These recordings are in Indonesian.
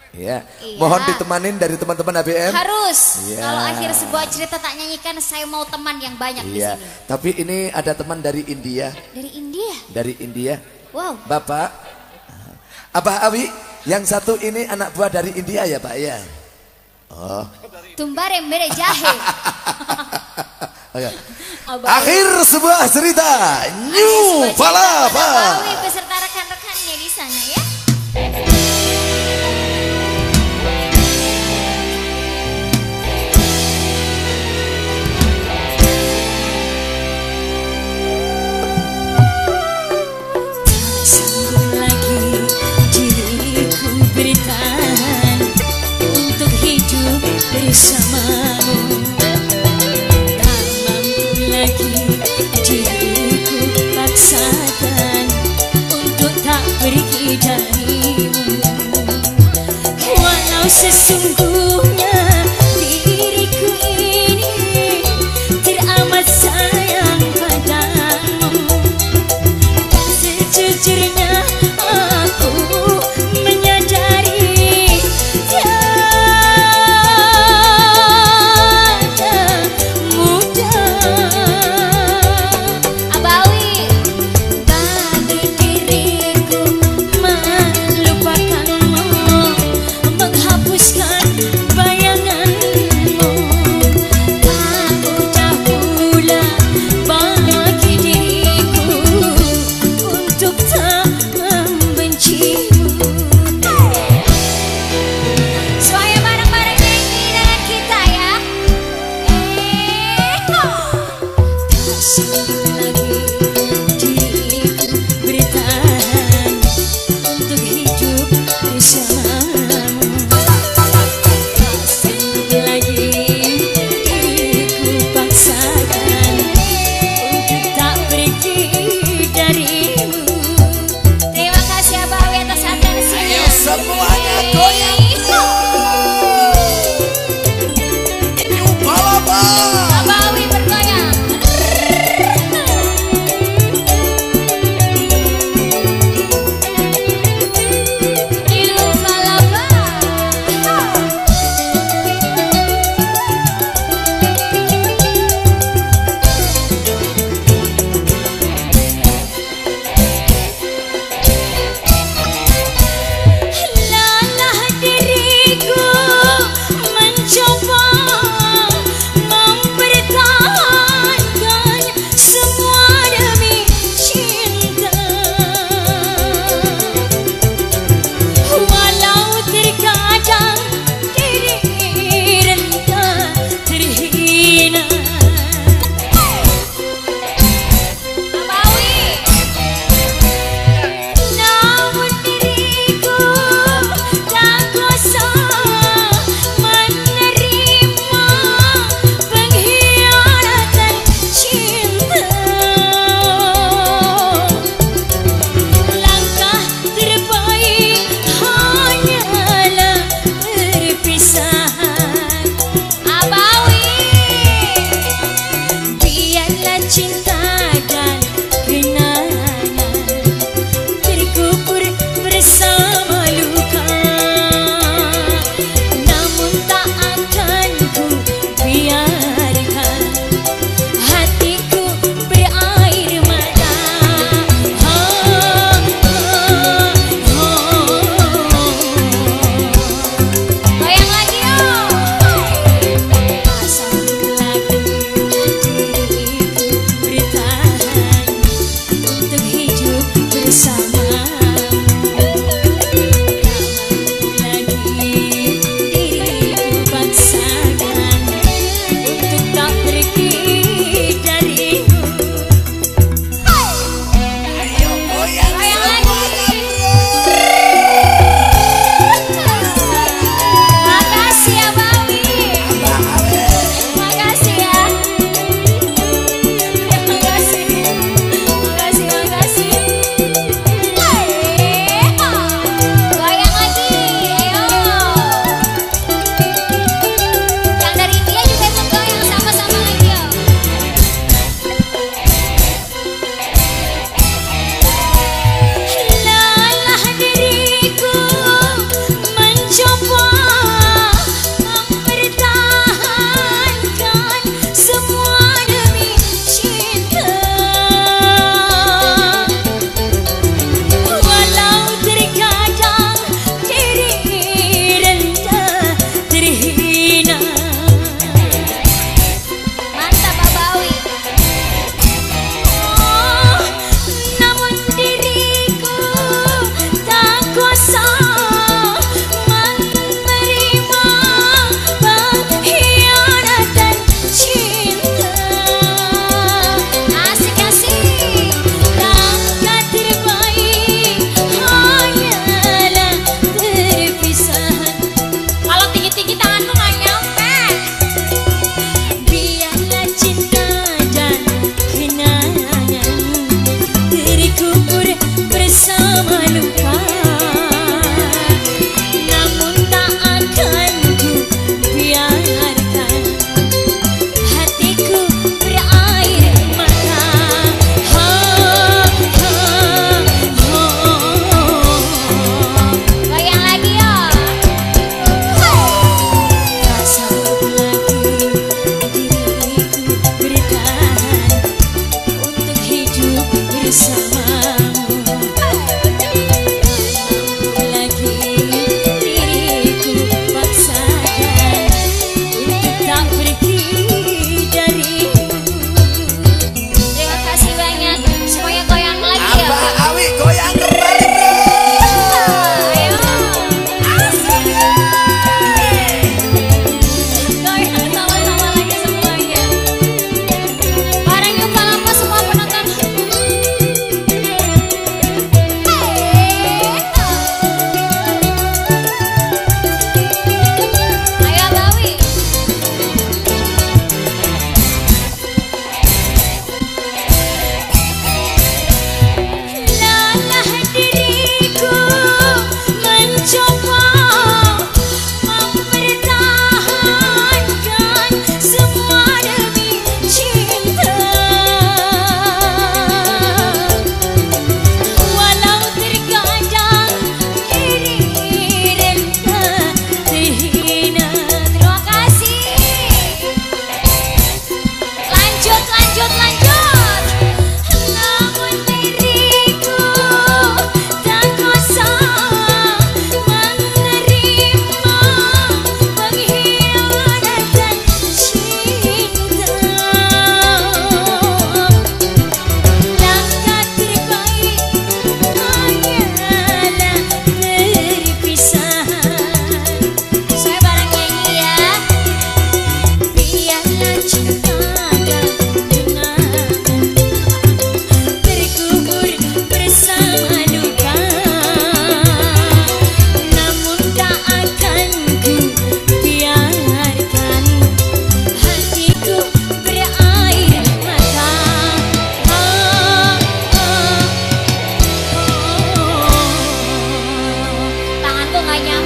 Ya, Iya. mohon ditemanin dari teman-teman ABM. Harus. Iya. Kalau akhir sebuah cerita tak nyanyikan, saya mau teman yang banyak di Iya, sini. tapi ini ada teman dari India. Dari India. Dari India. Wow. Bapak, Abah Awi, yang satu ini anak buah dari India ya Pak ya? Oh. Tumbare mere jahe. Oke. Abah Akhir sebuah cerita New Palapa. Awi beserta rekan-rekannya di sana ya. Sanggup lagi diriku bertahan untuk hidup bersamamu. Tak mampu lagi diriku paksakan untuk tak pergi darimu. Walau sesungguhnya diriku ini teramat sayang padamu. Sejujurnya aku menyadari tiada mudah. Abawi. Bagi diriku melupakanmu, menghapuskan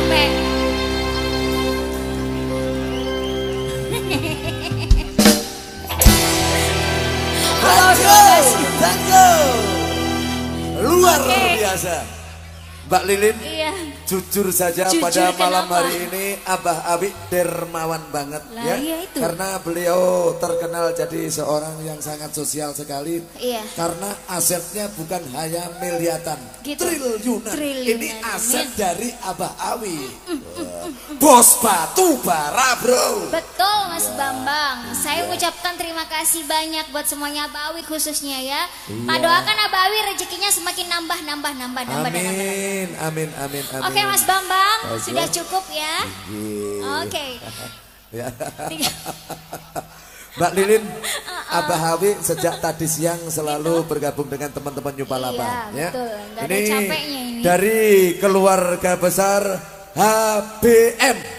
capek. Tango. Luar biasa. Mbak Lilin, Iya. jujur saja Jujur pada malam kenapa? hari ini Abah Abi dermawan banget Lah, ya. iya itu. Karena beliau terkenal jadi seorang yang sangat sosial sekali. Iya. Karena asetnya bukan hanya miliatan, Gitu. triliunan. Triliunan, Ini aset amin. dari Abah Abi. Bos batu bara, bro. Betul Mas Bambang. Saya ucapkan terima kasih banyak buat semuanya Abawi khususnya ya. Pak doakan Abawi rezekinya semakin nambah. Amin, amin, amin, amin. Oke Mas Bambang, Oke. sudah cukup ya. Iya. Oke. Ya. Mbak Lilin, Abah Hawi sejak tadi siang selalu bergabung dengan teman-teman Nyupalapan. Iya, betul. Nggak ada Ini capeknya ini. dari keluarga besar HBM.